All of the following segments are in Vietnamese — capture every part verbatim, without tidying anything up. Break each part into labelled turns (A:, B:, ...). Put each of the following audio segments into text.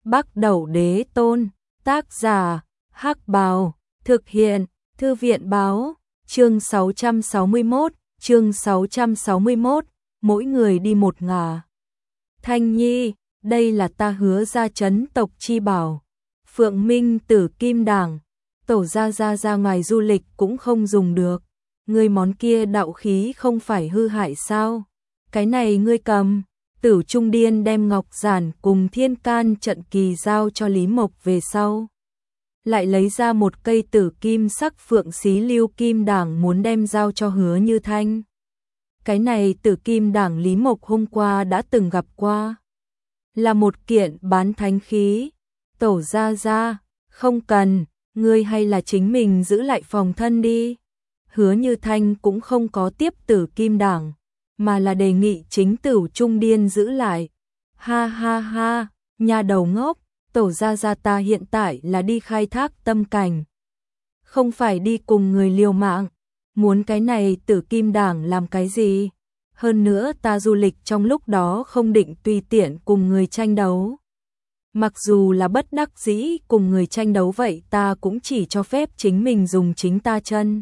A: Bắc Đẩu Đế Tôn, tác giả, Hắc Bào, thực hiện, Thư viện báo, chương sáu trăm sáu mươi mốt, chương sáu trăm sáu mươi mốt, mỗi người đi một ngả. Thanh Nhi, đây là ta hứa ra trấn tộc chi bảo. Phượng Minh Tử Kim Đảng, tổ ra ra ra ngoài du lịch cũng không dùng được. Ngươi món kia đạo khí không phải hư hại sao? Cái này ngươi cầm. Tử Trung Điên đem ngọc giản cùng thiên can trận kỳ giao cho Lý Mộc về sau. Lại lấy ra một cây tử kim sắc phượng xí lưu kim đảng muốn đem giao cho Hứa Như Thanh. Cái này tử kim đảng Lý Mộc hôm qua đã từng gặp qua. Là một kiện bán thánh khí. Tổ ra ra, không cần, ngươi hay là chính mình giữ lại phòng thân đi. Hứa Như Thanh cũng không có tiếp tử kim đảng, mà là đề nghị chính Tử Trung Điên giữ lại. Ha ha ha, nhà đầu ngốc, tổ ra ra ta hiện tại là đi khai thác tâm cảnh. Không phải đi cùng người liều mạng, muốn cái này tử kim đảng làm cái gì? Hơn nữa ta du lịch trong lúc đó không định tùy tiện cùng người tranh đấu. Mặc dù là bất đắc dĩ cùng người tranh đấu vậy ta cũng chỉ cho phép chính mình dùng chính ta chân.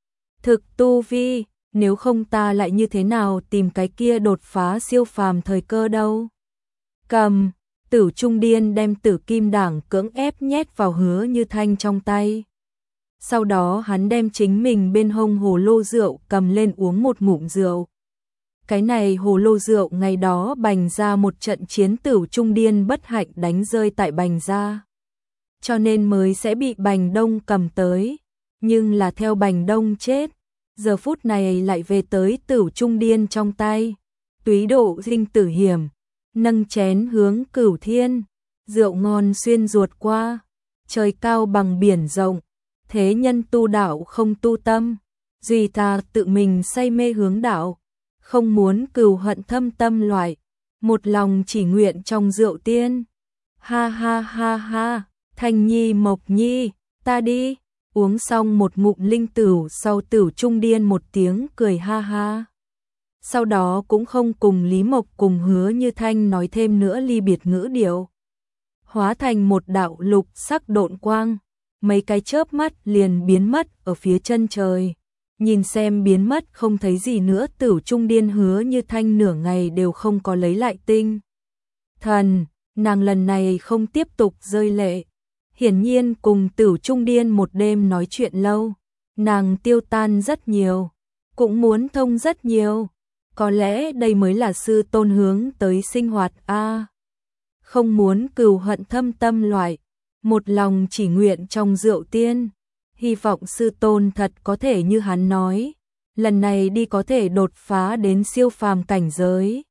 A: Thực tu vi, nếu không ta lại như thế nào tìm cái kia đột phá siêu phàm thời cơ đâu. Cầm, Tử Trung Điên đem tử kim đảng cưỡng ép nhét vào Hứa Như Thanh trong tay. Sau đó hắn đem chính mình bên hông hồ lô rượu cầm lên uống một ngụm rượu. Cái này hồ lô rượu ngày đó Bành ra một trận chiến Tử Trung Điên bất hạnh đánh rơi tại Bành ra. Cho nên mới sẽ bị Bành Đông cầm tới. Nhưng là theo Bành Đông chết, giờ phút này lại về tới Tử Trung Điên trong tay. Túy độ dinh tử hiểm, nâng chén hướng cửu thiên, rượu ngon xuyên ruột qua, trời cao bằng biển rộng, thế nhân tu đạo không tu tâm, duy ta tự mình say mê hướng đạo, không muốn cừu hận thâm tâm loại, một lòng chỉ nguyện trong rượu tiên. Ha ha ha ha, Thanh Nhi Mộc Nhi, ta đi. Uống xong một ngụm linh tửu sau Tử Trung Điên một tiếng cười ha ha. Sau đó cũng không cùng Lý Mộc cùng Hứa Như Thanh nói thêm nữa ly biệt ngữ điệu. Hóa thành một đạo lục sắc độn quang, mấy cái chớp mắt liền biến mất ở phía chân trời. Nhìn xem biến mất không thấy gì nữa Tử Trung Điên Hứa Như Thanh nửa ngày đều không có lấy lại tinh thần, nàng lần này không tiếp tục rơi lệ. Hiển nhiên cùng Tử Trung Điên một đêm nói chuyện lâu, nàng tiêu tan rất nhiều, cũng muốn thông rất nhiều. Có lẽ đây mới là sư tôn hướng tới sinh hoạt a. À, không muốn cừu hận thâm tâm loại, một lòng chỉ nguyện trong rượu tiên. Hy vọng sư tôn thật có thể như hắn nói, lần này đi có thể đột phá đến siêu phàm cảnh giới.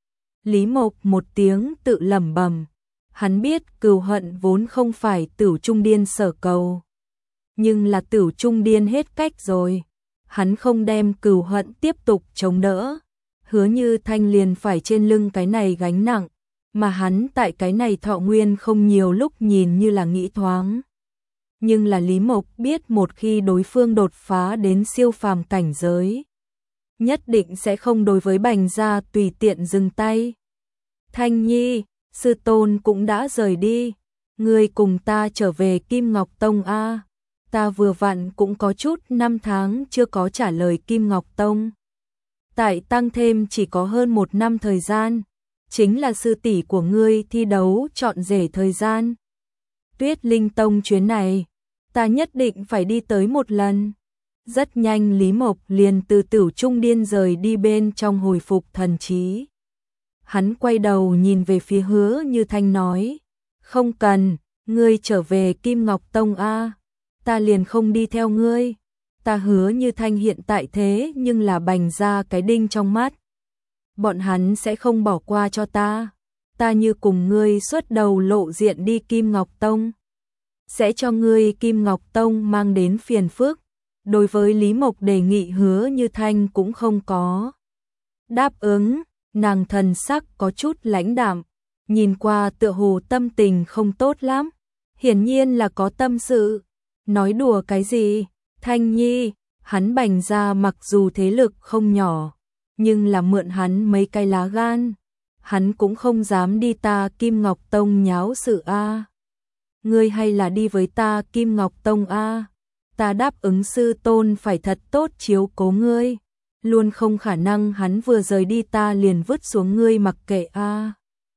A: Lý Mộc một tiếng tự lẩm bẩm. Hắn biết cừu hận vốn không phải Tử Trung Điên sở cầu. Nhưng là Tử Trung Điên hết cách rồi. Hắn không đem cừu hận tiếp tục chống đỡ. Hứa Như Thanh liền phải trên lưng cái này gánh nặng. Mà hắn tại cái này thọ nguyên không nhiều lúc nhìn như là nghĩ thoáng. Nhưng là Lý Mộc biết một khi đối phương đột phá đến siêu phàm cảnh giới, nhất định sẽ không đối với Bành gia tùy tiện dừng tay. Thanh Nhi, sư tôn cũng đã rời đi, ngươi cùng ta trở về Kim Ngọc Tông a. Ta vừa vặn cũng có chút năm tháng chưa có trả lời Kim Ngọc Tông. Tại tăng thêm chỉ có hơn một năm thời gian, chính là sư tỷ của ngươi thi đấu chọn rể thời gian. Tuyết Linh Tông chuyến này, ta nhất định phải đi tới một lần. Rất nhanh Lý Mộc liền từ Tử Trung Điên rời đi bên trong hồi phục thần trí. Hắn quay đầu nhìn về phía Hứa Như Thanh nói, không cần, ngươi trở về Kim Ngọc Tông a, ta liền không đi theo ngươi. Ta Hứa Như Thanh hiện tại thế nhưng là Bành ra cái đinh trong mắt. Bọn hắn sẽ không bỏ qua cho ta. Ta như cùng ngươi xuất đầu lộ diện đi Kim Ngọc Tông, sẽ cho ngươi Kim Ngọc Tông mang đến phiền phức. Đối với Lý Mộc đề nghị Hứa Như Thanh cũng không có đáp ứng. Nàng thần sắc có chút lãnh đạm, nhìn qua tựa hồ tâm tình không tốt lắm, hiển nhiên là có tâm sự. Nói đùa cái gì? Thanh Nhi, hắn Bành ra mặc dù thế lực không nhỏ, nhưng là mượn hắn mấy cái lá gan, hắn cũng không dám đi ta Kim Ngọc Tông nháo sự a. Ngươi hay là đi với ta Kim Ngọc Tông a, ta đáp ứng sư tôn phải thật tốt chiếu cố ngươi, luôn không khả năng hắn vừa rời đi ta liền vứt xuống ngươi mặc kệ a.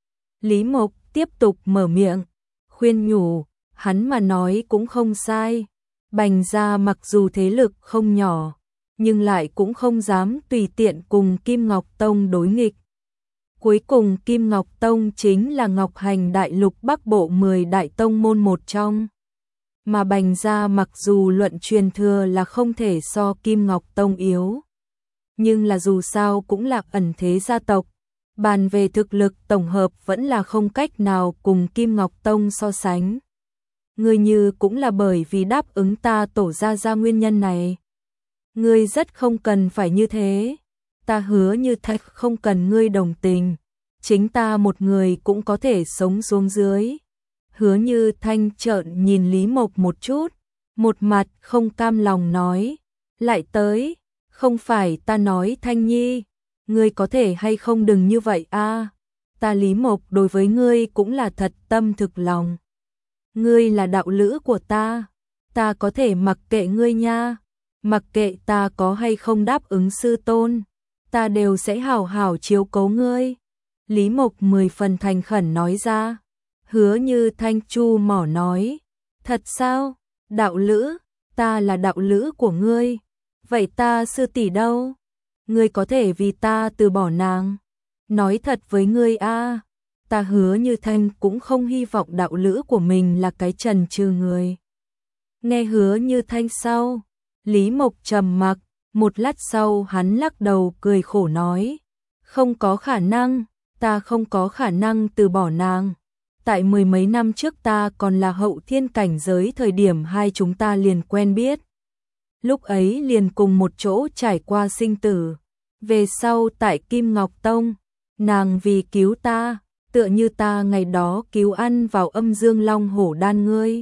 A: Lý Mộc tiếp tục mở miệng, khuyên nhủ, hắn mà nói cũng không sai. Bành gia mặc dù thế lực không nhỏ, nhưng lại cũng không dám tùy tiện cùng Kim Ngọc Tông đối nghịch. Cuối cùng Kim Ngọc Tông chính là Ngọc Hành Đại Lục Bắc Bộ mười đại tông môn một trong. Mà Bành gia mặc dù luận truyền thừa là không thể so Kim Ngọc Tông yếu, nhưng là dù sao cũng là ẩn thế gia tộc, bàn về thực lực tổng hợp vẫn là không cách nào cùng Kim Ngọc Tông so sánh. Ngươi như cũng là bởi vì đáp ứng ta tổ gia gia nguyên nhân này. Ngươi rất không cần phải như thế. Ta hứa như thạch không cần ngươi đồng tình. Chính ta một người cũng có thể sống xuống dưới. Hứa như thanh trợn nhìn Lý Mộc một chút. Một mặt không cam lòng nói. Lại tới. Không phải ta nói Thanh Nhi. Ngươi có thể hay không đừng như vậy a. Ta Lý Mộc đối với ngươi cũng là thật tâm thực lòng. Ngươi là đạo lữ của ta, ta có thể mặc kệ ngươi nha, mặc kệ ta có hay không đáp ứng sư tôn, ta đều sẽ hảo hảo chiếu cố ngươi. Lý Mộc mười phần thành khẩn nói ra. Hứa như thanh chu mỏ nói, thật sao, đạo lữ, ta là đạo lữ của ngươi, vậy ta sư tỷ đâu? Ngươi có thể vì ta từ bỏ nàng, nói thật với ngươi a. Ta hứa như thanh cũng không hy vọng đạo lữ của mình là cái trần trừ người. Nghe hứa như thanh sau, Lý Mộc trầm mặc, một lát sau hắn lắc đầu cười khổ nói, không có khả năng, ta không có khả năng từ bỏ nàng. Tại mười mấy năm trước ta còn là hậu thiên cảnh giới thời điểm hai chúng ta liền quen biết. Lúc ấy liền cùng một chỗ trải qua sinh tử. Về sau tại Kim Ngọc Tông, nàng vì cứu ta, tựa như ta ngày đó cứu ăn vào âm dương long hổ đan ngươi.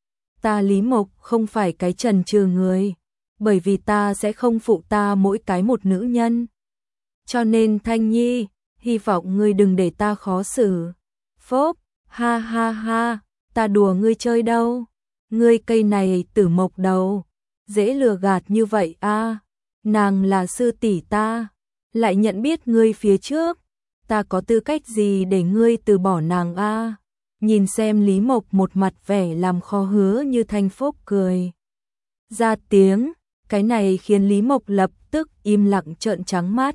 A: Ta Lý Mộc không phải cái trần trừ người, bởi vì ta sẽ không phụ ta mỗi cái một nữ nhân. Cho nên Thanh Nhi, hy vọng ngươi đừng để ta khó xử. Phốp, ha ha ha, ta đùa ngươi chơi đâu. Ngươi cây này tử mộc đầu, dễ lừa gạt như vậy a. Nàng là sư tỷ ta, lại nhận biết ngươi phía trước. Ta có tư cách gì để ngươi từ bỏ nàng a? Nhìn xem Lý Mộc một mặt vẻ làm khó hứa như thanh phúc cười ra tiếng, cái này khiến Lý Mộc lập tức im lặng trợn trắng mắt.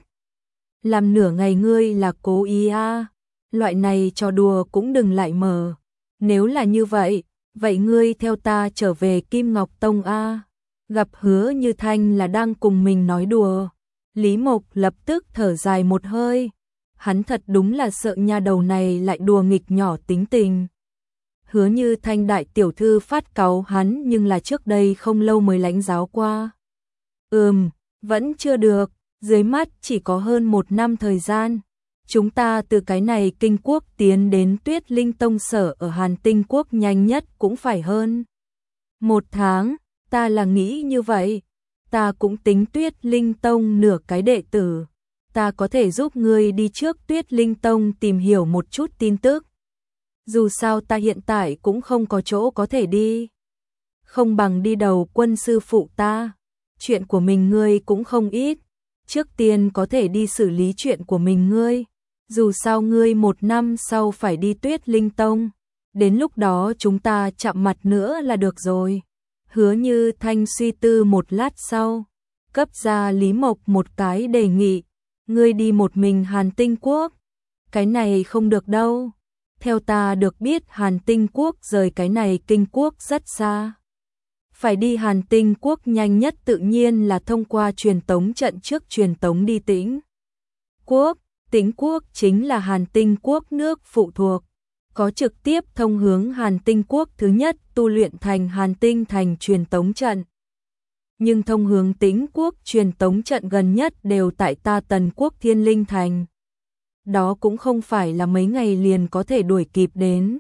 A: Làm nửa ngày ngươi là cố ý a? Loại này trò đùa cũng đừng lại mở. Nếu là như vậy, vậy ngươi theo ta trở về Kim Ngọc Tông a? Gặp hứa như thanh là đang cùng mình nói đùa, Lý Mộc lập tức thở dài một hơi. Hắn thật đúng là sợ nha đầu này lại đùa nghịch nhỏ tính tình. Hứa như thanh đại tiểu thư phát cáu hắn nhưng là trước đây không lâu mới lãnh giáo qua. Ừm, vẫn chưa được, dưới mắt chỉ có hơn một năm thời gian. Chúng ta từ cái này kinh quốc tiến đến Tuyết Linh Tông sở ở Hàn Tinh Quốc nhanh nhất cũng phải hơn một tháng, ta là nghĩ như vậy. Ta cũng tính Tuyết Linh Tông nửa cái đệ tử. Ta có thể giúp ngươi đi trước Tuyết Linh Tông tìm hiểu một chút tin tức. Dù sao ta hiện tại cũng không có chỗ có thể đi. Không bằng đi đầu quân sư phụ ta. Chuyện của mình ngươi cũng không ít. Trước tiên có thể đi xử lý chuyện của mình ngươi. Dù sao ngươi một năm sau phải đi Tuyết Linh Tông. Đến lúc đó chúng ta chạm mặt nữa là được rồi. Hứa như thanh suy tư một lát sau, cấp ra Lý Mộc một cái đề nghị. Ngươi đi một mình Hàn Tinh Quốc. Cái này không được đâu. Theo ta được biết Hàn Tinh Quốc rời cái này kinh quốc rất xa. Phải đi Hàn Tinh Quốc nhanh nhất tự nhiên là thông qua truyền tống trận trước truyền tống đi Tĩnh Quốc. Tĩnh Quốc chính là Hàn Tinh Quốc nước phụ thuộc. Có trực tiếp thông hướng Hàn Tinh Quốc thứ nhất tu luyện thành Hàn Tinh thành truyền tống trận. Nhưng thông hướng Tĩnh Quốc truyền tống trận gần nhất đều tại ta Tần Quốc Thiên Linh Thành. Đó cũng không phải là mấy ngày liền có thể đuổi kịp đến.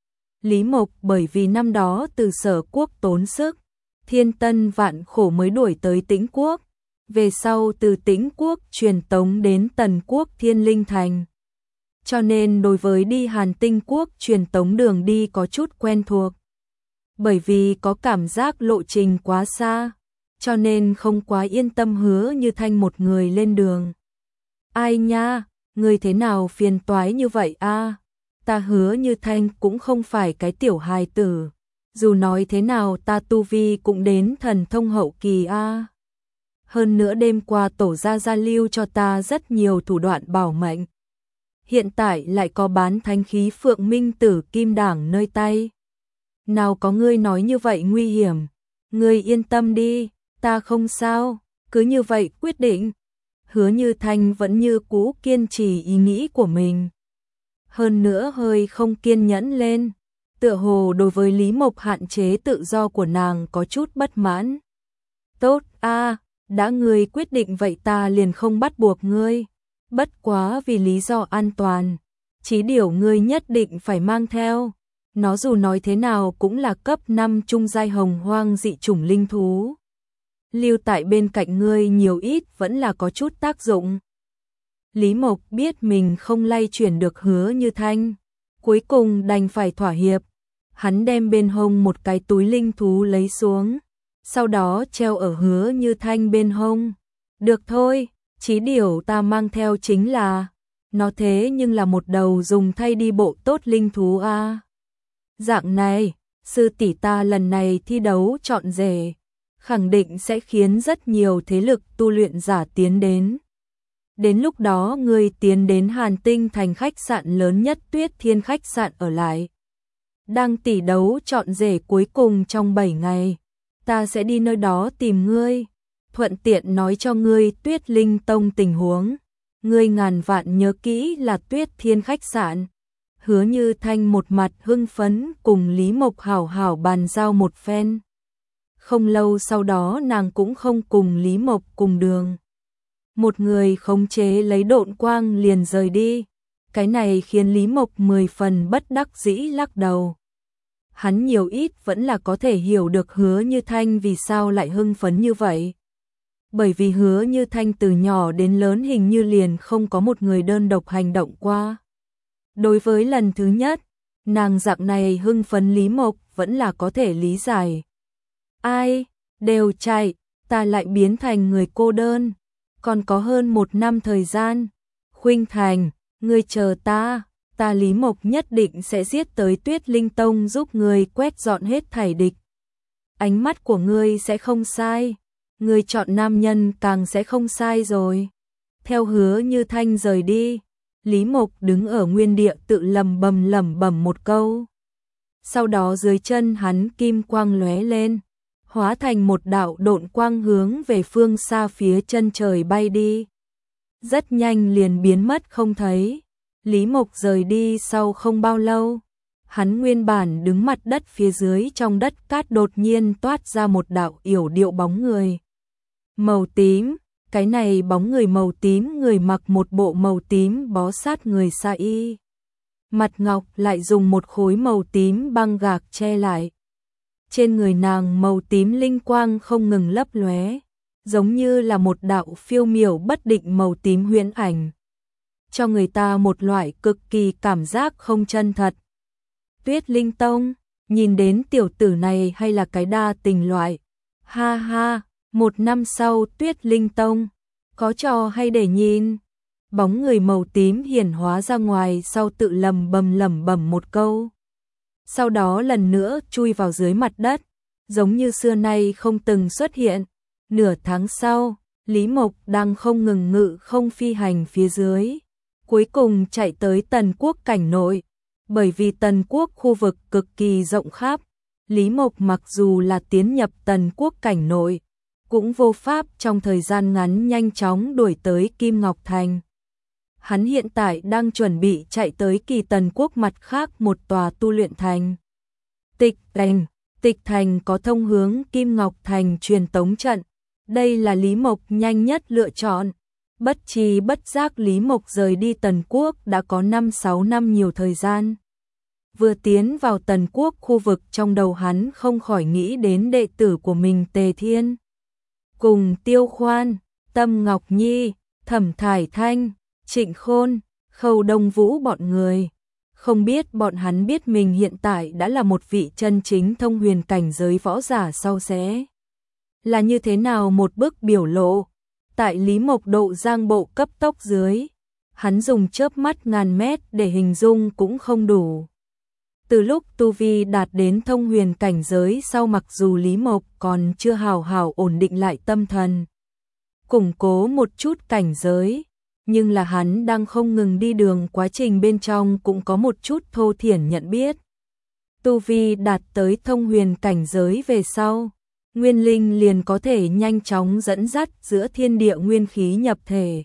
A: Lý Mộc bởi vì năm đó từ Sở Quốc tốn sức, thiên tân vạn khổ mới đuổi tới Tĩnh Quốc. Về sau từ Tĩnh Quốc truyền tống đến Tần Quốc Thiên Linh Thành. cho nên đối với đi Hàn Tinh Quốc truyền tống đường đi có chút quen thuộc. Bởi vì có cảm giác lộ trình quá xa, cho nên không quá yên tâm Hứa Như Thanh một người lên đường. Ai nha, người thế nào phiền toái như vậy a? Ta Hứa Như Thanh cũng không phải cái tiểu hài tử, dù nói thế nào ta tu vi cũng đến thần thông hậu kỳ a. Hơn nữa đêm qua tổ gia gia lưu cho ta rất nhiều thủ đoạn bảo mệnh. Hiện tại lại có bán thánh khí Phượng Minh Tử Kim Đảng nơi tay. Nào có ngươi nói như vậy nguy hiểm, ngươi yên tâm đi, ta không sao, cứ như vậy quyết định. Hứa Như Thanh vẫn như cũ kiên trì ý nghĩ của mình. Hơn nữa hơi không kiên nhẫn lên, tựa hồ đối với Lý Mộc hạn chế tự do của nàng có chút bất mãn. Tốt a, đã ngươi quyết định vậy ta liền không bắt buộc ngươi. Bất quá vì lý do an toàn, chí điểu ngươi nhất định phải mang theo. Nó dù nói thế nào cũng là cấp năm trung giai hồng hoang dị chủng linh thú. Lưu tại bên cạnh ngươi nhiều ít vẫn là có chút tác dụng. Lý Mộc biết mình không lay chuyển được Hứa Như Thanh, cuối cùng đành phải thỏa hiệp. Hắn đem bên hông một cái túi linh thú lấy xuống, sau đó treo ở Hứa Như Thanh bên hông. Được thôi, chí điểu ta mang theo chính là, nó thế nhưng là một đầu dùng thay đi bộ tốt linh thú a. Dạng này, sư tỷ ta lần này thi đấu chọn rể, khẳng định sẽ khiến rất nhiều thế lực tu luyện giả tiến đến. Đến lúc đó ngươi tiến đến Hàn Tinh thành khách sạn lớn nhất Tuyết Thiên khách sạn ở lại. Đang tỷ đấu chọn rể cuối cùng trong bảy ngày, ta sẽ đi nơi đó tìm ngươi, thuận tiện nói cho ngươi Tuyết Linh Tông tình huống. Ngươi ngàn vạn nhớ kỹ là Tuyết Thiên khách sạn. Hứa Như Thanh một mặt hưng phấn cùng Lý Mộc hảo hảo bàn giao một phen. Không lâu sau đó nàng cũng không cùng Lý Mộc cùng đường. Một người khống chế lấy độn quang liền rời đi. Cái này khiến Lý Mộc mười phần bất đắc dĩ lắc đầu. Hắn nhiều ít vẫn là có thể hiểu được Hứa Như Thanh vì sao lại hưng phấn như vậy. Bởi vì Hứa Như Thanh từ nhỏ đến lớn hình như liền không có một người đơn độc hành động qua. Đối với lần thứ nhất, nàng dạng này hưng phấn Lý Mộc vẫn là có thể lý giải. Ai, đều chạy, ta lại biến thành người cô đơn. Còn có hơn một năm thời gian. Khuynh Thành, ngươi chờ ta, ta Lý Mộc nhất định sẽ giết tới Tuyết Linh Tông giúp ngươi quét dọn hết thảy địch. Ánh mắt của ngươi sẽ không sai, ngươi chọn nam nhân càng sẽ không sai rồi. Theo Hứa Như Thanh rời đi, Lý Mộc đứng ở nguyên địa tự lầm bầm lẩm bẩm một câu. Sau đó dưới chân hắn kim quang lóe lên, hóa thành một đạo độn quang hướng về phương xa phía chân trời bay đi. Rất nhanh liền biến mất không thấy. Lý Mộc rời đi sau không bao lâu, hắn nguyên bản đứng mặt đất phía dưới trong đất cát đột nhiên toát ra một đạo yểu điệu bóng người. Màu tím, cái này bóng người màu tím người mặc một bộ màu tím bó sát người sa y. Mặt ngọc lại dùng một khối màu tím băng gạc che lại. Trên người nàng màu tím linh quang không ngừng lấp lóe, giống như là một đạo phiêu miểu bất định màu tím huyễn ảnh, cho người ta một loại cực kỳ cảm giác không chân thật. Tuyết Linh Tông, nhìn đến tiểu tử này hay là cái đa tình loại. Ha ha, một năm sau Tuyết Linh Tông, có trò hay để nhìn. Bóng người màu tím hiển hóa ra ngoài sau tự lầm bầm lẩm bẩm một câu. Sau đó lần nữa chui vào dưới mặt đất, giống như xưa nay không từng xuất hiện. Nửa tháng sau, Lý Mộc đang không ngừng ngự không phi hành phía dưới, cuối cùng chạy tới Tần Quốc cảnh nội. Bởi vì Tần Quốc khu vực cực kỳ rộng khắp, Lý Mộc mặc dù là tiến nhập Tần Quốc cảnh nội, cũng vô pháp trong thời gian ngắn nhanh chóng đuổi tới Kim Ngọc Thành. Hắn hiện tại đang chuẩn bị chạy tới Kỳ Tần Quốc mặt khác một tòa tu luyện thành. Tịch Thành, Tịch Thành có thông hướng Kim Ngọc Thành truyền tống trận. Đây là Lý Mộc nhanh nhất lựa chọn. Bất tri bất giác Lý Mộc rời đi Tần Quốc đã có năm sáu năm nhiều thời gian. Vừa tiến vào Tần Quốc khu vực trong đầu hắn không khỏi nghĩ đến đệ tử của mình Tề Thiên. Cùng Tiêu Khoan, Tâm Ngọc Nhi, Thẩm Thải Thanh, Trịnh Khôn, Khâu Đông Vũ bọn người. Không biết bọn hắn biết mình hiện tại đã là một vị chân chính thông huyền cảnh giới võ giả sau sẽ là như thế nào một bức biểu lộ. Tại Lý Mộc độ giang bộ cấp tốc dưới, hắn dùng chớp mắt ngàn mét để hình dung cũng không đủ. Từ lúc tu vi đạt đến thông huyền cảnh giới sau, mặc dù Lý Mộc còn chưa hào hào ổn định lại tâm thần, củng cố một chút cảnh giới, nhưng là hắn đang không ngừng đi đường, quá trình bên trong cũng có một chút thô thiển nhận biết. Tu vi đạt tới thông huyền cảnh giới về sau, nguyên linh liền có thể nhanh chóng dẫn dắt giữa thiên địa nguyên khí nhập thể.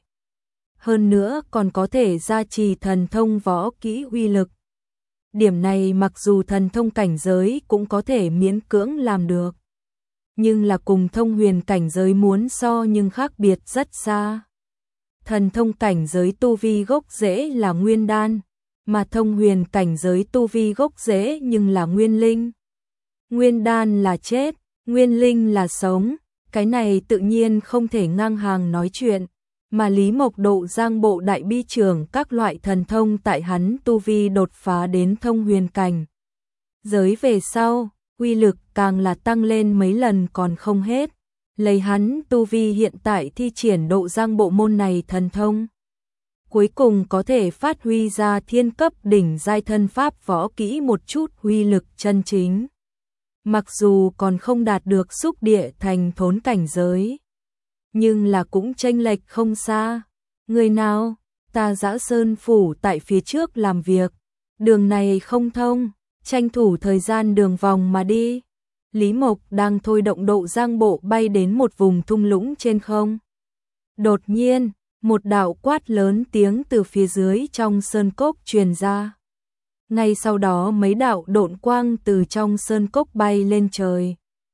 A: Hơn nữa còn có thể gia trì thần thông võ kỹ uy lực. Điểm này mặc dù thần thông cảnh giới cũng có thể miễn cưỡng làm được, nhưng là cùng thông huyền cảnh giới muốn so nhưng khác biệt rất xa. Thần thông cảnh giới tu vi gốc rễ là nguyên đan, mà thông huyền cảnh giới tu vi gốc rễ nhưng là nguyên linh. Nguyên đan là chết, nguyên linh là sống, cái này tự nhiên không thể ngang hàng nói chuyện, mà Lý Mộc độ giang bộ đại bi trưởng các loại thần thông tại hắn tu vi đột phá đến thông huyền cảnh giới về sau, uy lực càng là tăng lên mấy lần còn không hết. Lấy hắn tu vi hiện tại thi triển độ giang bộ môn này thần thông, cuối cùng có thể phát huy ra thiên cấp đỉnh giai thân pháp võ kỹ một chút uy lực chân chính. Mặc dù còn không đạt được xúc địa thành thốn cảnh giới, nhưng là cũng chênh lệch không xa. Người nào, ta Dã Sơn phủ tại phía trước làm việc, đường này không thông, tranh thủ thời gian đường vòng mà đi. Lý Mộc đang thôi động độ giang bộ bay đến một vùng thung lũng trên không. Đột nhiên, một đạo quát lớn tiếng từ phía dưới trong sơn cốc truyền ra. Ngay sau đó mấy đạo độn quang từ trong sơn cốc bay lên trời,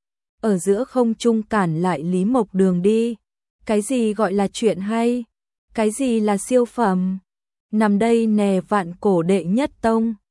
A: ở giữa không trung cản lại Lý Mộc đường đi. Cái gì gọi là chuyện hay? Cái gì là siêu phẩm? Nằm đây nè, vạn cổ đệ nhất tông,